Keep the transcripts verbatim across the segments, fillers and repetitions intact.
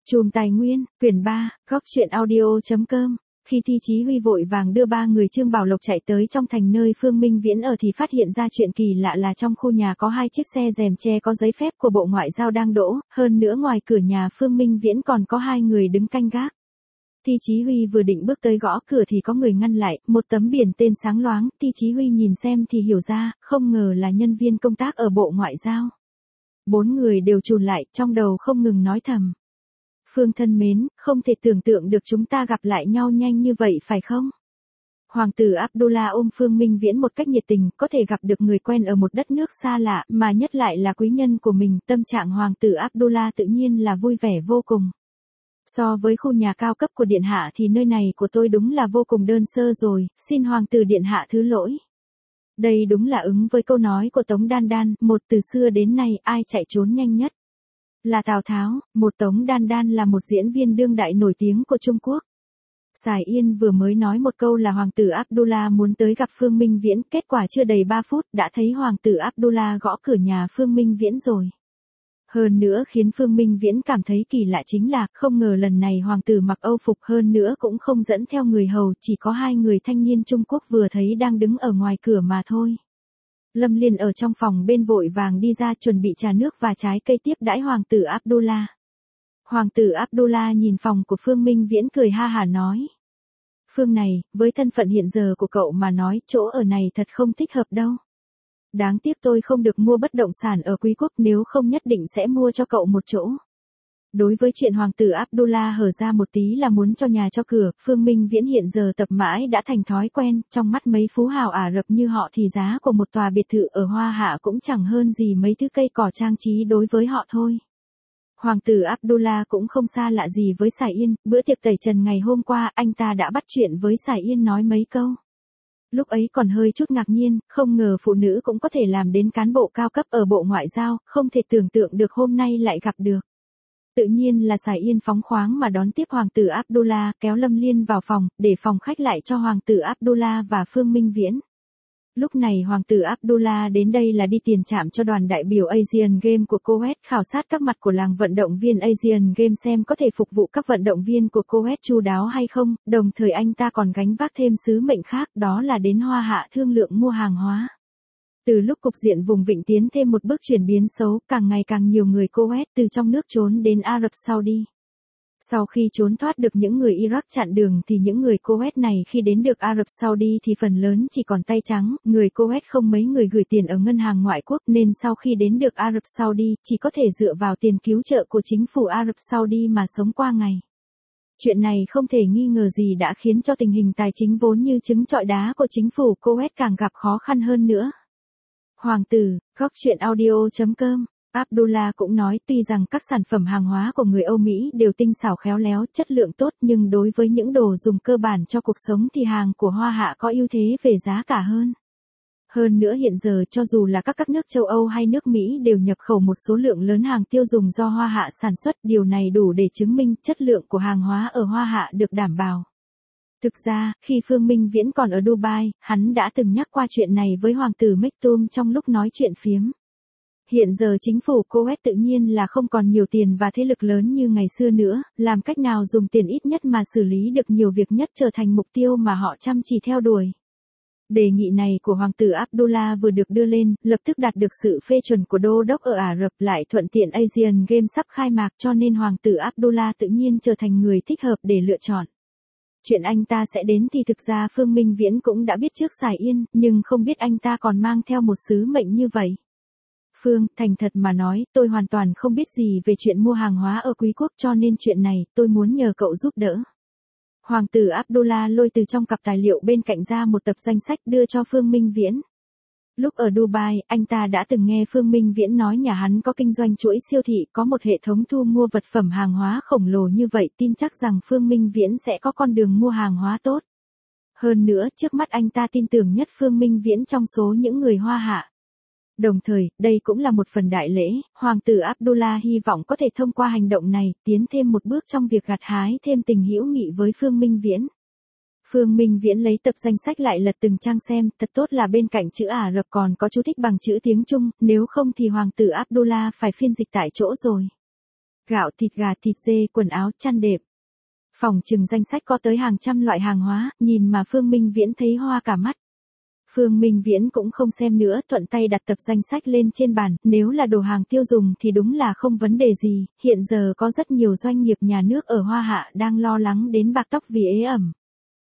Chùm Tài Nguyên, quyển ba, góc truyện audio.com. Khi Thi Chí Huy vội vàng đưa ba người Trương Bảo Lộc chạy tới trong thành nơi Phương Minh Viễn ở thì phát hiện ra chuyện kỳ lạ là trong khu nhà có hai chiếc xe rèm che có giấy phép của Bộ Ngoại giao đang đỗ, hơn nữa ngoài cửa nhà Phương Minh Viễn còn có hai người đứng canh gác. Thi Chí Huy vừa định bước tới gõ cửa thì có người ngăn lại, một tấm biển tên sáng loáng, Thi Chí Huy nhìn xem thì hiểu ra, không ngờ là nhân viên công tác ở Bộ Ngoại giao. Bốn người đều chùn lại, trong đầu không ngừng nói thầm. Phương thân mến, không thể tưởng tượng được chúng ta gặp lại nhau nhanh như vậy phải không? Hoàng tử Abdullah ôm Phương Minh Viễn một cách nhiệt tình, có thể gặp được người quen ở một đất nước xa lạ, mà nhất lại là quý nhân của mình, tâm trạng Hoàng tử Abdullah tự nhiên là vui vẻ vô cùng. So với khu nhà cao cấp của Điện Hạ thì nơi này của tôi đúng là vô cùng đơn sơ rồi, xin Hoàng tử Điện Hạ thứ lỗi. Đây đúng là ứng với câu nói của Tống Đan Đan, một từ xưa đến nay ai chạy trốn nhanh nhất? Là Tào Tháo, một Tống Đan Đan là một diễn viên đương đại nổi tiếng của Trung Quốc. Sài Yên vừa mới nói một câu là Hoàng tử Abdullah muốn tới gặp Phương Minh Viễn, kết quả chưa đầy ba phút đã thấy Hoàng tử Abdullah gõ cửa nhà Phương Minh Viễn rồi. Hơn nữa khiến Phương Minh Viễn cảm thấy kỳ lạ chính là, không ngờ lần này Hoàng tử mặc Âu phục hơn nữa cũng không dẫn theo người hầu, chỉ có hai người thanh niên Trung Quốc vừa thấy đang đứng ở ngoài cửa mà thôi. Lâm Liên ở trong phòng bên vội vàng đi ra chuẩn bị trà nước và trái cây tiếp đãi Hoàng tử Abdullah. Hoàng tử Abdullah nhìn phòng của Phương Minh Viễn cười ha hả nói. Phương này, với thân phận hiện giờ của cậu mà nói, chỗ ở này thật không thích hợp đâu. Đáng tiếc tôi không được mua bất động sản ở Quý Quốc, nếu không nhất định sẽ mua cho cậu một chỗ. Đối với chuyện Hoàng tử Abdullah hở ra một tí là muốn cho nhà cho cửa, Phương Minh Viễn hiện giờ tập mãi đã thành thói quen, trong mắt mấy phú hào Ả Rập như họ thì giá của một tòa biệt thự ở Hoa Hạ cũng chẳng hơn gì mấy thứ cây cỏ trang trí đối với họ thôi. Hoàng tử Abdullah cũng không xa lạ gì với Sài Yên, bữa tiệc tẩy trần ngày hôm qua anh ta đã bắt chuyện với Sài Yên nói mấy câu. Lúc ấy còn hơi chút ngạc nhiên, không ngờ phụ nữ cũng có thể làm đến cán bộ cao cấp ở Bộ Ngoại giao, không thể tưởng tượng được hôm nay lại gặp được. Tự nhiên là Sài Yên phóng khoáng mà đón tiếp Hoàng tử Abdullah, kéo Lâm Liên vào phòng, để phòng khách lại cho Hoàng tử Abdullah và Phương Minh Viễn. Lúc này Hoàng tử Abdullah đến đây là đi tiền trạm cho đoàn đại biểu Asian Games của Kuwait, khảo sát các mặt của làng vận động viên Asian Games xem có thể phục vụ các vận động viên của Kuwait chu đáo hay không, đồng thời anh ta còn gánh vác thêm sứ mệnh khác, đó là đến Hoa Hạ thương lượng mua hàng hóa. Từ lúc cục diện vùng vịnh tiến thêm một bước chuyển biến xấu, càng ngày càng nhiều người Kuwait từ trong nước trốn đến Ả Rập Saudi. Sau khi trốn thoát được những người Iraq chặn đường thì những người Kuwait này khi đến được Ả Rập Saudi thì phần lớn chỉ còn tay trắng, người Kuwait không mấy người gửi tiền ở ngân hàng ngoại quốc nên sau khi đến được Ả Rập Saudi chỉ có thể dựa vào tiền cứu trợ của chính phủ Ả Rập Saudi mà sống qua ngày. Chuyện này không thể nghi ngờ gì đã khiến cho tình hình tài chính vốn như trứng trọi đá của chính phủ Kuwait càng gặp khó khăn hơn nữa. Hoàng tử, góc truyện audio.com. Abdullah cũng nói tuy rằng các sản phẩm hàng hóa của người Âu Mỹ đều tinh xảo khéo léo, chất lượng tốt nhưng đối với những đồ dùng cơ bản cho cuộc sống thì hàng của Hoa Hạ có ưu thế về giá cả hơn. Hơn nữa hiện giờ cho dù là các các nước châu Âu hay nước Mỹ đều nhập khẩu một số lượng lớn hàng tiêu dùng do Hoa Hạ sản xuất, điều này đủ để chứng minh chất lượng của hàng hóa ở Hoa Hạ được đảm bảo. Thực ra, khi Phương Minh Viễn còn ở Dubai, hắn đã từng nhắc qua chuyện này với Hoàng tử Maktoum trong lúc nói chuyện phiếm. Hiện giờ chính phủ Kuwait tự nhiên là không còn nhiều tiền và thế lực lớn như ngày xưa nữa, làm cách nào dùng tiền ít nhất mà xử lý được nhiều việc nhất trở thành mục tiêu mà họ chăm chỉ theo đuổi. Đề nghị này của Hoàng tử Abdullah vừa được đưa lên, lập tức đạt được sự phê chuẩn của đô đốc ở Ả Rập, lại thuận tiện Asian Games sắp khai mạc cho nên Hoàng tử Abdullah tự nhiên trở thành người thích hợp để lựa chọn. Chuyện anh ta sẽ đến thì thực ra Phương Minh Viễn cũng đã biết trước Sài Yên, nhưng không biết anh ta còn mang theo một sứ mệnh như vậy. Phương, thành thật mà nói, tôi hoàn toàn không biết gì về chuyện mua hàng hóa ở Quý Quốc cho nên chuyện này, tôi muốn nhờ cậu giúp đỡ. Hoàng tử Abdullah lôi từ trong cặp tài liệu bên cạnh ra một tập danh sách đưa cho Phương Minh Viễn. Lúc ở Dubai, anh ta đã từng nghe Phương Minh Viễn nói nhà hắn có kinh doanh chuỗi siêu thị, có một hệ thống thu mua vật phẩm hàng hóa khổng lồ như vậy, tin chắc rằng Phương Minh Viễn sẽ có con đường mua hàng hóa tốt. Hơn nữa, trước mắt anh ta tin tưởng nhất Phương Minh Viễn trong số những người Hoa Hạ. Đồng thời, đây cũng là một phần đại lễ, Hoàng tử Abdullah hy vọng có thể thông qua hành động này, tiến thêm một bước trong việc gặt hái thêm tình hữu nghị với Phương Minh Viễn. Phương Minh Viễn lấy tập danh sách lại lật từng trang xem, thật tốt là bên cạnh chữ Ả Rập còn có chú thích bằng chữ tiếng Trung, nếu không thì Hoàng tử Abdullah phải phiên dịch tại chỗ rồi. gạo, thịt gà, thịt dê, quần áo, chăn đệm. Phòng trừng danh sách có tới hàng trăm loại hàng hóa, nhìn mà Phương Minh Viễn thấy hoa cả mắt. Phương Minh Viễn cũng không xem nữa, thuận tay đặt tập danh sách lên trên bàn, nếu là đồ hàng tiêu dùng thì đúng là không vấn đề gì, hiện giờ có rất nhiều doanh nghiệp nhà nước ở Hoa Hạ đang lo lắng đến bạc tóc vì ế ẩm.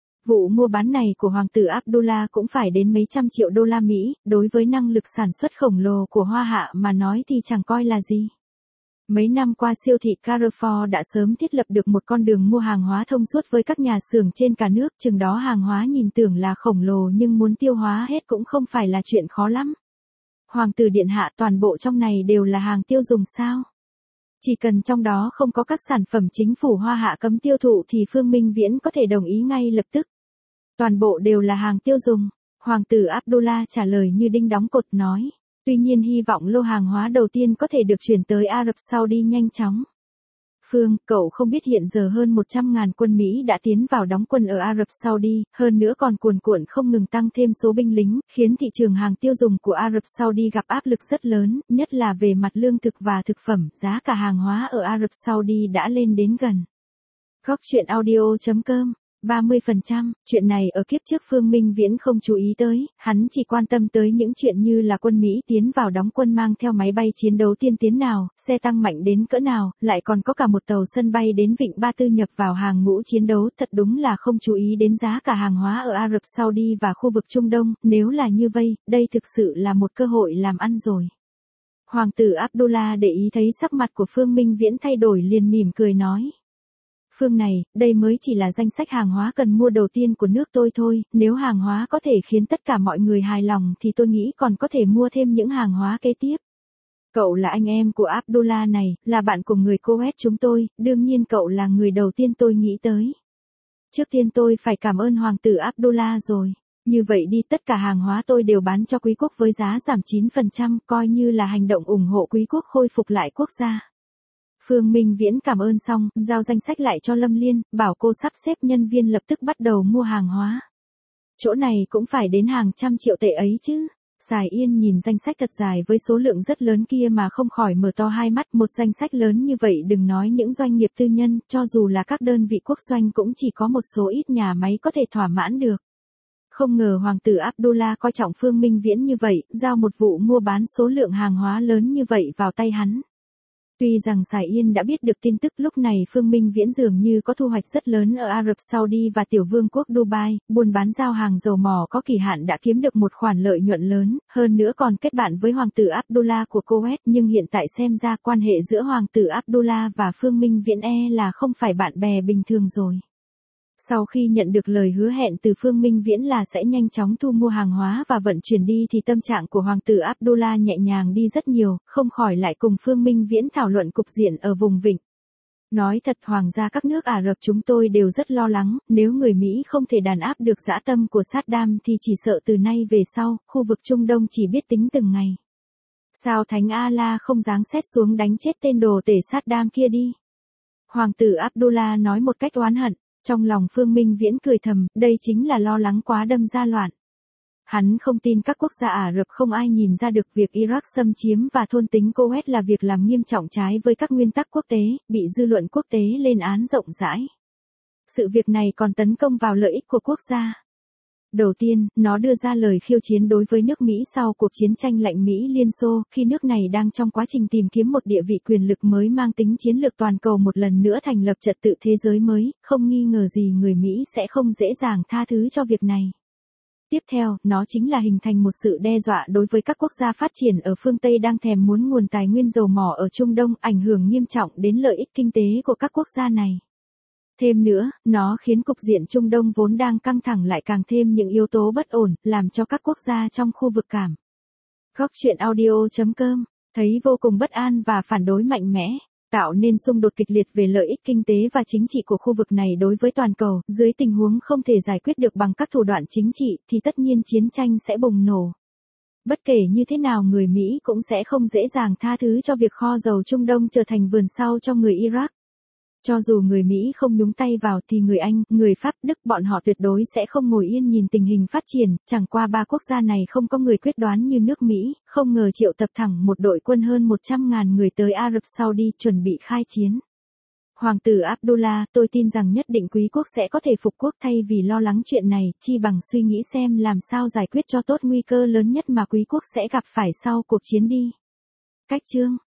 Vụ mua bán này của Hoàng tử Abdullah cũng phải đến mấy trăm triệu đô la Mỹ, đối với năng lực sản xuất khổng lồ của Hoa Hạ mà nói thì chẳng coi là gì. Mấy năm qua siêu thị Carrefour đã sớm thiết lập được một con đường mua hàng hóa thông suốt với các nhà xưởng trên cả nước, chừng đó hàng hóa nhìn tưởng là khổng lồ nhưng muốn tiêu hóa hết cũng không phải là chuyện khó lắm. Hoàng tử điện hạ, toàn bộ trong này đều là hàng tiêu dùng sao? Chỉ cần trong đó không có các sản phẩm chính phủ Hoa Hạ cấm tiêu thụ thì Phương Minh Viễn có thể đồng ý ngay lập tức. Toàn bộ đều là hàng tiêu dùng, Hoàng tử Abdullah trả lời như đinh đóng cột nói. Tuy nhiên hy vọng lô hàng hóa đầu tiên có thể được chuyển tới Ả Rập Saudi nhanh chóng. Phương, cậu không biết hiện giờ hơn một trăm ngàn quân Mỹ đã tiến vào đóng quân ở Ả Rập Saudi, hơn nữa còn cuồn cuộn không ngừng tăng thêm số binh lính, khiến thị trường hàng tiêu dùng của Ả Rập Saudi gặp áp lực rất lớn, nhất là về mặt lương thực và thực phẩm, giá cả hàng hóa ở Ả Rập Saudi đã lên đến gần. Góc truyện audio chấm com ba mươi phần trăm, chuyện này ở kiếp trước Phương Minh Viễn không chú ý tới, hắn chỉ quan tâm tới những chuyện như là quân Mỹ tiến vào đóng quân mang theo máy bay chiến đấu tiên tiến nào, xe tăng mạnh đến cỡ nào, lại còn có cả một tàu sân bay đến Vịnh Ba Tư nhập vào hàng ngũ chiến đấu, thật đúng là không chú ý đến giá cả hàng hóa ở Ả Rập Saudi và khu vực Trung Đông, nếu là như vậy, đây thực sự là một cơ hội làm ăn rồi. Hoàng tử Abdullah để ý thấy sắc mặt của Phương Minh Viễn thay đổi liền mỉm cười nói. Phương này, đây mới chỉ là danh sách hàng hóa cần mua đầu tiên của nước tôi thôi, nếu hàng hóa có thể khiến tất cả mọi người hài lòng thì tôi nghĩ còn có thể mua thêm những hàng hóa kế tiếp. Cậu là anh em của Abdullah này, là bạn của người Kuwait chúng tôi, đương nhiên cậu là người đầu tiên tôi nghĩ tới. Trước tiên tôi phải cảm ơn Hoàng tử Abdullah rồi. Như vậy đi, tất cả hàng hóa tôi đều bán cho quý quốc với giá giảm chín phần trăm, coi như là hành động ủng hộ quý quốc khôi phục lại quốc gia. Phương Minh Viễn cảm ơn xong, giao danh sách lại cho Lâm Liên, bảo cô sắp xếp nhân viên lập tức bắt đầu mua hàng hóa. Chỗ này cũng phải đến hàng trăm triệu tệ ấy chứ. Sài Yên nhìn danh sách thật dài với số lượng rất lớn kia mà không khỏi mở to hai mắt, một danh sách lớn như vậy đừng nói những doanh nghiệp tư nhân, cho dù là các đơn vị quốc doanh cũng chỉ có một số ít nhà máy có thể thỏa mãn được. Không ngờ Hoàng tử Abdullah coi trọng Phương Minh Viễn như vậy, giao một vụ mua bán số lượng hàng hóa lớn như vậy vào tay hắn. Tuy rằng Sài Yên đã biết được tin tức lúc này Phương Minh Viễn dường như có thu hoạch rất lớn ở Ả Rập Saudi và tiểu vương quốc Dubai, buôn bán giao hàng dầu mỏ có kỳ hạn đã kiếm được một khoản lợi nhuận lớn, hơn nữa còn kết bạn với Hoàng tử Abdullah của Kuwait, nhưng hiện tại xem ra quan hệ giữa Hoàng tử Abdullah và Phương Minh Viễn e là không phải bạn bè bình thường rồi. Sau khi nhận được lời hứa hẹn từ Phương Minh Viễn là sẽ nhanh chóng thu mua hàng hóa và vận chuyển đi thì tâm trạng của Hoàng tử Abdullah nhẹ nhàng đi rất nhiều, không khỏi lại cùng Phương Minh Viễn thảo luận cục diện ở vùng vịnh. Nói thật, hoàng gia các nước Ả Rập chúng tôi đều rất lo lắng, nếu người Mỹ không thể đàn áp được dã tâm của Saddam thì chỉ sợ từ nay về sau, khu vực Trung Đông chỉ biết tính từng ngày. Sao Thánh Allah không giáng xét xuống đánh chết tên đồ tể Saddam kia đi? Hoàng tử Abdullah nói một cách oán hận. Trong lòng Phương Minh Viễn cười thầm, đây chính là lo lắng quá đâm ra loạn. Hắn không tin các quốc gia Ả Rập không ai nhìn ra được việc Iraq xâm chiếm và thôn tính Kuwait là việc làm nghiêm trọng trái với các nguyên tắc quốc tế, bị dư luận quốc tế lên án rộng rãi. Sự việc này còn tấn công vào lợi ích của quốc gia. Đầu tiên, nó đưa ra lời khiêu chiến đối với nước Mỹ sau cuộc chiến tranh lạnh Mỹ-Liên Xô, khi nước này đang trong quá trình tìm kiếm một địa vị quyền lực mới mang tính chiến lược toàn cầu một lần nữa thành lập trật tự thế giới mới, không nghi ngờ gì người Mỹ sẽ không dễ dàng tha thứ cho việc này. Tiếp theo, nó chính là hình thành một sự đe dọa đối với các quốc gia phát triển ở phương Tây đang thèm muốn nguồn tài nguyên dầu mỏ ở Trung Đông, ảnh hưởng nghiêm trọng đến lợi ích kinh tế của các quốc gia này. Thêm nữa, nó khiến cục diện Trung Đông vốn đang căng thẳng lại càng thêm những yếu tố bất ổn, làm cho các quốc gia trong khu vực cảm. Góc truyện audio chấm com, thấy vô cùng bất an và phản đối mạnh mẽ, tạo nên xung đột kịch liệt về lợi ích kinh tế và chính trị của khu vực này đối với toàn cầu, dưới tình huống không thể giải quyết được bằng các thủ đoạn chính trị, thì tất nhiên chiến tranh sẽ bùng nổ. Bất kể như thế nào người Mỹ cũng sẽ không dễ dàng tha thứ cho việc kho dầu Trung Đông trở thành vườn sau cho người Iraq. Cho dù người Mỹ không nhúng tay vào thì người Anh, người Pháp, Đức bọn họ tuyệt đối sẽ không ngồi yên nhìn tình hình phát triển, chẳng qua ba quốc gia này không có người quyết đoán như nước Mỹ, không ngờ triệu tập thẳng một đội quân hơn một trăm ngàn người tới Ả Rập Saudi chuẩn bị khai chiến. Hoàng tử Abdullah, tôi tin rằng nhất định quý quốc sẽ có thể phục quốc thay vì lo lắng chuyện này, chi bằng suy nghĩ xem làm sao giải quyết cho tốt nguy cơ lớn nhất mà quý quốc sẽ gặp phải sau cuộc chiến đi. Cách chương